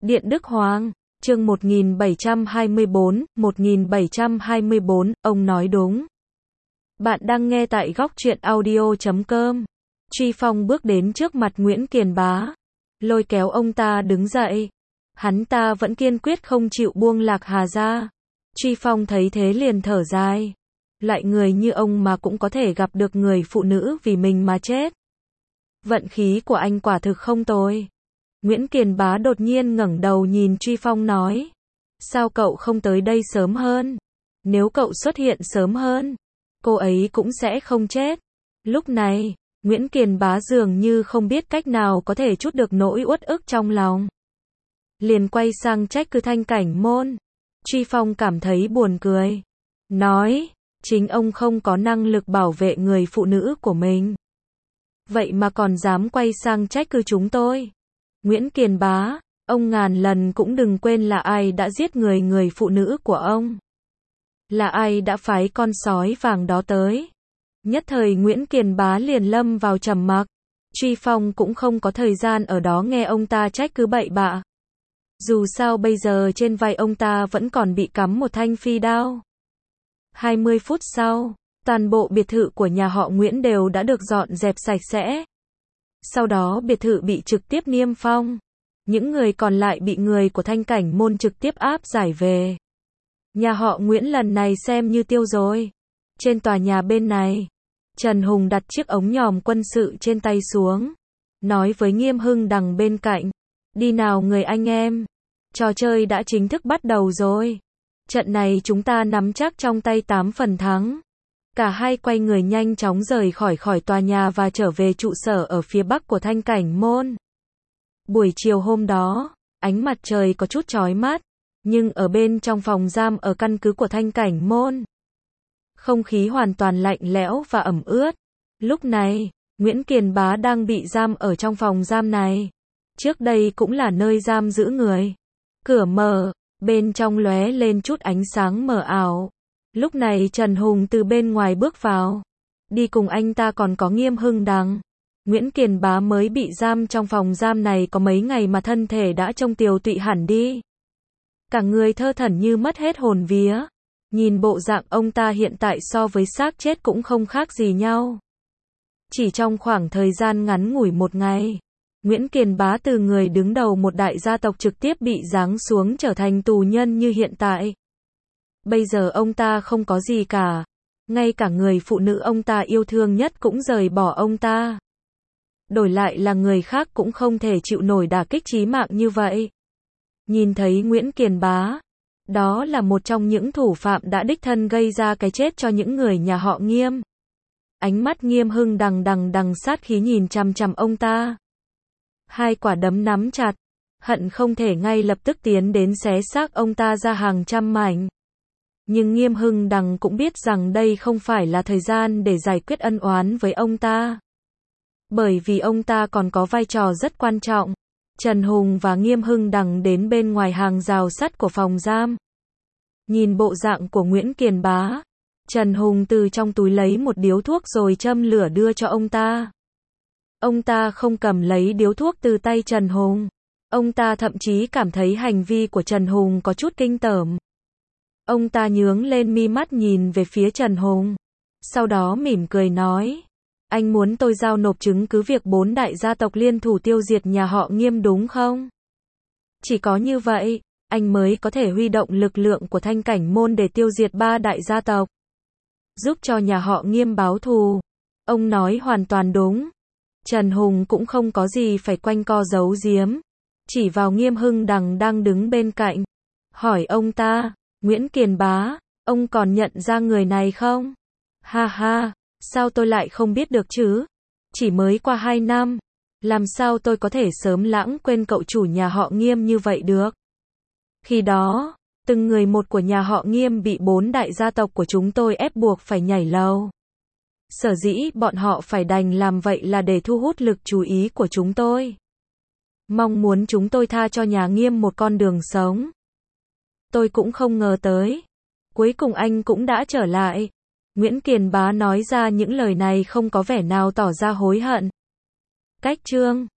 Điện Đức Hoàng, chương 1724, ông nói đúng. Bạn đang nghe tại góc truyện audio.com. Truy Phong bước đến trước mặt Nguyễn Kiền Bá, lôi kéo ông ta đứng dậy. Hắn ta vẫn kiên quyết không chịu buông Lạc Hà ra. Truy Phong thấy thế liền thở dài. Loại người như ông mà cũng có thể gặp được người phụ nữ vì mình mà chết. Vận khí của anh quả thực không tồi. Nguyễn Kiền Bá đột nhiên ngẩng đầu nhìn Truy Phong nói. Sao cậu không tới đây sớm hơn? Nếu cậu xuất hiện sớm hơn, cô ấy cũng sẽ không chết. Lúc này, Nguyễn Kiền Bá dường như không biết cách nào có thể trút được nỗi uất ức trong lòng. Liền quay sang trách cứ Thanh Cảnh Môn. Truy Phong cảm thấy buồn cười. Nói, chính ông không có năng lực bảo vệ người phụ nữ của mình. Vậy mà còn dám quay sang trách cứ chúng tôi. Nguyễn Kiền Bá, ông ngàn lần cũng đừng quên là ai đã giết người phụ nữ của ông. Là ai đã phái con sói vàng đó tới. Nhất thời Nguyễn Kiền Bá liền lâm vào trầm mặc. Truy Phong cũng không có thời gian ở đó nghe ông ta trách cứ bậy bạ. Dù sao bây giờ trên vai ông ta vẫn còn bị cắm một thanh phi đao. 20 phút sau, toàn bộ biệt thự của nhà họ Nguyễn đều đã được dọn dẹp sạch sẽ. Sau đó biệt thự bị trực tiếp niêm phong. Những người còn lại bị người của Thanh Cảnh Môn trực tiếp áp giải về. Nhà họ Nguyễn lần này xem như tiêu rồi. Trên tòa nhà bên này, Trần Hùng đặt chiếc ống nhòm quân sự trên tay xuống. Nói với Nghiêm Hưng Đằng bên cạnh. Đi nào người anh em. Trò chơi đã chính thức bắt đầu rồi. Trận này chúng ta nắm chắc trong tay 8 phần thắng. Cả hai quay người nhanh chóng rời khỏi tòa nhà và trở về trụ sở ở phía bắc của Thanh Cảnh Môn. Buổi chiều hôm đó, ánh mặt trời có chút chói mắt, nhưng ở bên trong phòng giam ở căn cứ của Thanh Cảnh Môn, không khí hoàn toàn lạnh lẽo và ẩm ướt. Lúc này, Nguyễn Kiền Bá đang bị giam ở trong phòng giam này. Trước đây cũng là nơi giam giữ người. Cửa mở, bên trong lóe lên chút ánh sáng mờ ảo. Lúc này Trần Hùng từ bên ngoài bước vào. Đi cùng anh ta còn có Nghiêm Hưng Đằng. Nguyễn Kiền Bá mới bị giam trong phòng giam này có mấy ngày mà thân thể đã trông tiều tụy hẳn đi. Cả người thơ thẩn như mất hết hồn vía. Nhìn bộ dạng ông ta hiện tại so với xác chết cũng không khác gì nhau. Chỉ trong khoảng thời gian ngắn ngủi một ngày, Nguyễn Kiền Bá từ người đứng đầu một đại gia tộc trực tiếp bị giáng xuống trở thành tù nhân như hiện tại. Bây giờ ông ta không có gì cả. Ngay cả người phụ nữ ông ta yêu thương nhất cũng rời bỏ ông ta. Đổi lại là người khác cũng không thể chịu nổi đả kích chí mạng như vậy. Nhìn thấy Nguyễn Kiền Bá, đó là một trong những thủ phạm đã đích thân gây ra cái chết cho những người nhà họ Nghiêm. Ánh mắt Nghiêm Hưng đằng sát khí nhìn chằm chằm ông ta. Hai quả đấm nắm chặt, hận không thể ngay lập tức tiến đến xé xác ông ta ra hàng trăm mảnh. Nhưng Nghiêm Hưng Đằng cũng biết rằng đây không phải là thời gian để giải quyết ân oán với ông ta. Bởi vì ông ta còn có vai trò rất quan trọng. Trần Hùng và Nghiêm Hưng Đằng đến bên ngoài hàng rào sắt của phòng giam. Nhìn bộ dạng của Nguyễn Kiền Bá, Trần Hùng từ trong túi lấy một điếu thuốc rồi châm lửa đưa cho ông ta. Ông ta không cầm lấy điếu thuốc từ tay Trần Hùng. Ông ta thậm chí cảm thấy hành vi của Trần Hùng có chút kinh tởm. Ông ta nhướng lên mi mắt nhìn về phía Trần Hùng. Sau đó mỉm cười nói. Anh muốn tôi giao nộp chứng cứ việc 4 đại gia tộc liên thủ tiêu diệt nhà họ Nghiêm đúng không? Chỉ có như vậy, anh mới có thể huy động lực lượng của Thanh Cảnh Môn để tiêu diệt 3 đại gia tộc. Giúp cho nhà họ Nghiêm báo thù. Ông nói hoàn toàn đúng. Trần Hùng cũng không có gì phải quanh co giấu giếm. Chỉ vào Nghiêm Hưng Đằng đang đứng bên cạnh. Hỏi ông ta, Nguyễn Kiền Bá, ông còn nhận ra người này không? Ha ha, sao tôi lại không biết được chứ? Chỉ mới qua 2 năm. Làm sao tôi có thể sớm lãng quên cậu chủ nhà họ Nghiêm như vậy được? Khi đó, từng người một của nhà họ Nghiêm bị 4 đại gia tộc của chúng tôi ép buộc phải nhảy lầu. Sở dĩ bọn họ phải đành làm vậy là để thu hút lực chú ý của chúng tôi. Mong muốn chúng tôi tha cho nhà Nghiêm một con đường sống. Tôi cũng không ngờ tới. Cuối cùng anh cũng đã trở lại. Nguyễn Kiền Bá nói ra những lời này không có vẻ nào tỏ ra hối hận. Cách chương